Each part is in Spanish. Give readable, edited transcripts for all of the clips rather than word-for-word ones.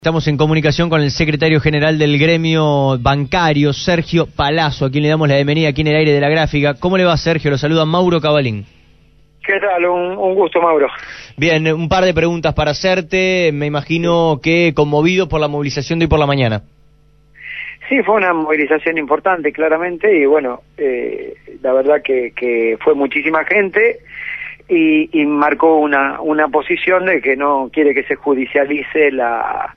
Estamos en comunicación con el secretario general del gremio bancario, Sergio Palazzo, a quien le damos la bienvenida aquí en el aire de la gráfica. ¿Cómo le va, Sergio? Lo saluda Mauro Cabalín. ¿Qué tal? Un gusto, Mauro. Bien, un par de preguntas para hacerte. Me imagino que conmovido por la movilización de hoy por la mañana. Sí, fue una movilización importante, claramente, y bueno, la verdad que fue muchísima gente y marcó una posición de que no quiere que se judicialice la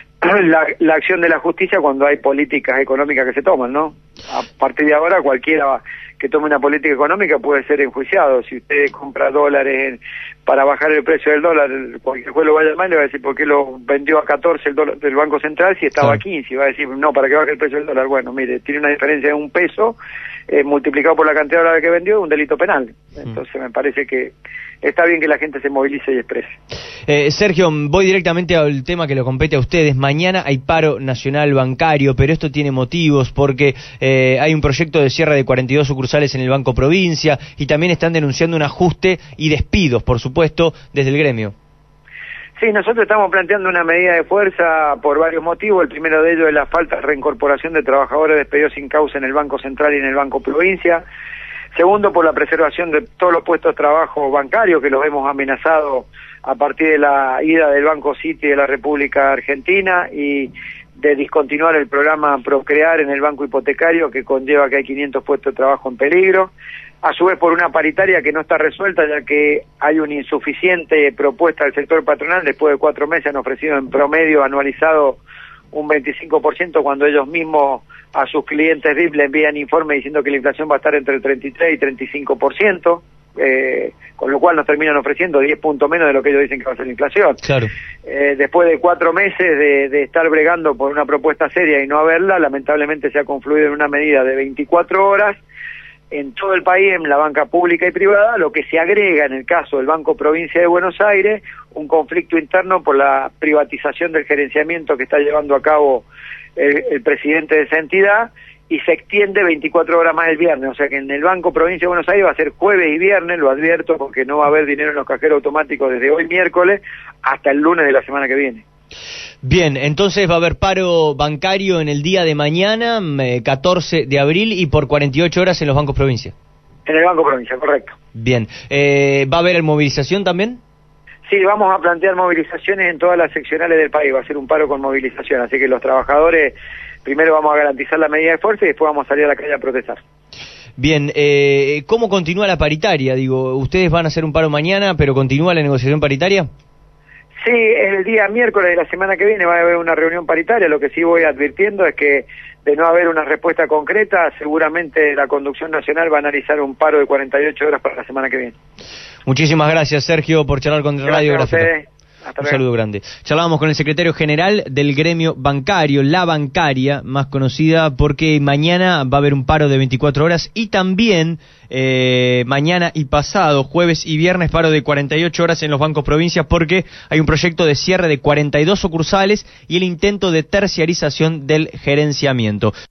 acción de la justicia cuando hay políticas económicas que se toman, ¿no? A partir de ahora cualquiera que tome una política económica puede ser enjuiciado. Si usted compra dólares para bajar el precio del dólar, cualquier juez lo va a llamar y le va a decir por qué lo vendió a 14 el dólar del Banco Central si estaba a 15, y va a decir no, para que baje el precio del dólar. Bueno, mire, tiene una diferencia de un peso multiplicado por la cantidad de dólares que vendió, un delito penal. Entonces me parece que está bien que la gente se movilice y exprese. Sergio, voy directamente al tema que lo compete a ustedes. Mañana hay paro nacional bancario, pero esto tiene motivos porque hay un proyecto de cierre de 42 sucursales en el Banco Provincia y también están denunciando un ajuste y despidos, por supuesto, desde el gremio. Sí, nosotros estamos planteando una medida de fuerza por varios motivos. El primero de ellos es la falta de reincorporación de trabajadores despedidos sin causa en el Banco Central y en el Banco Provincia. Segundo, por la preservación de todos los puestos de trabajo bancarios que los hemos amenazado a partir de la ida del Banco City de la República Argentina y de discontinuar el programa Procrear en el Banco Hipotecario, que conlleva que hay 500 puestos de trabajo en peligro. A su vez, por una paritaria que no está resuelta, ya que hay una insuficiente propuesta del sector patronal. Después de 4 meses han ofrecido en promedio anualizado un 25%, cuando ellos mismos a sus clientes VIP le envían informes diciendo que la inflación va a estar entre el 33 y 35%, con lo cual nos terminan ofreciendo 10 puntos menos de lo que ellos dicen que va a ser la inflación. Claro. Después de 4 meses de estar bregando por una propuesta seria y no haberla, lamentablemente se ha confluido en una medida de 24 horas en todo el país, en la banca pública y privada, lo que se agrega en el caso del Banco Provincia de Buenos Aires, un conflicto interno por la privatización del gerenciamiento que está llevando a cabo el presidente de esa entidad, y se extiende 24 horas más el viernes. O sea que en el Banco Provincia de Buenos Aires va a ser jueves y viernes, lo advierto, porque no va a haber dinero en los cajeros automáticos desde hoy miércoles hasta el lunes de la semana que viene. Bien, entonces va a haber paro bancario en el día de mañana, 14 de abril, y por 48 horas en los bancos provincia. En el Banco Provincia, correcto. Bien, ¿va a haber movilización también? Sí, vamos a plantear movilizaciones en todas las seccionales del país, va a ser un paro con movilización, así que los trabajadores, primero vamos a garantizar la medida de fuerza y después vamos a salir a la calle a protestar. Bien, ¿cómo continúa la paritaria? Digo, ustedes van a hacer un paro mañana, pero ¿continúa la negociación paritaria? Sí, el día miércoles de la semana que viene va a haber una reunión paritaria. Lo que sí voy advirtiendo es que de no haber una respuesta concreta, seguramente la conducción nacional va a analizar un paro de 48 horas para la semana que viene. Muchísimas gracias, Sergio, por charlar con Radio Gráfica. Hasta un luego. saludo grande. Charlábamos con el secretario general del gremio bancario, la bancaria, más conocida, porque mañana va a haber un paro de 24 horas y también mañana y pasado, jueves y viernes, paro de 48 horas en los bancos provincias, porque hay un proyecto de cierre de 42 sucursales y el intento de terciarización del gerenciamiento.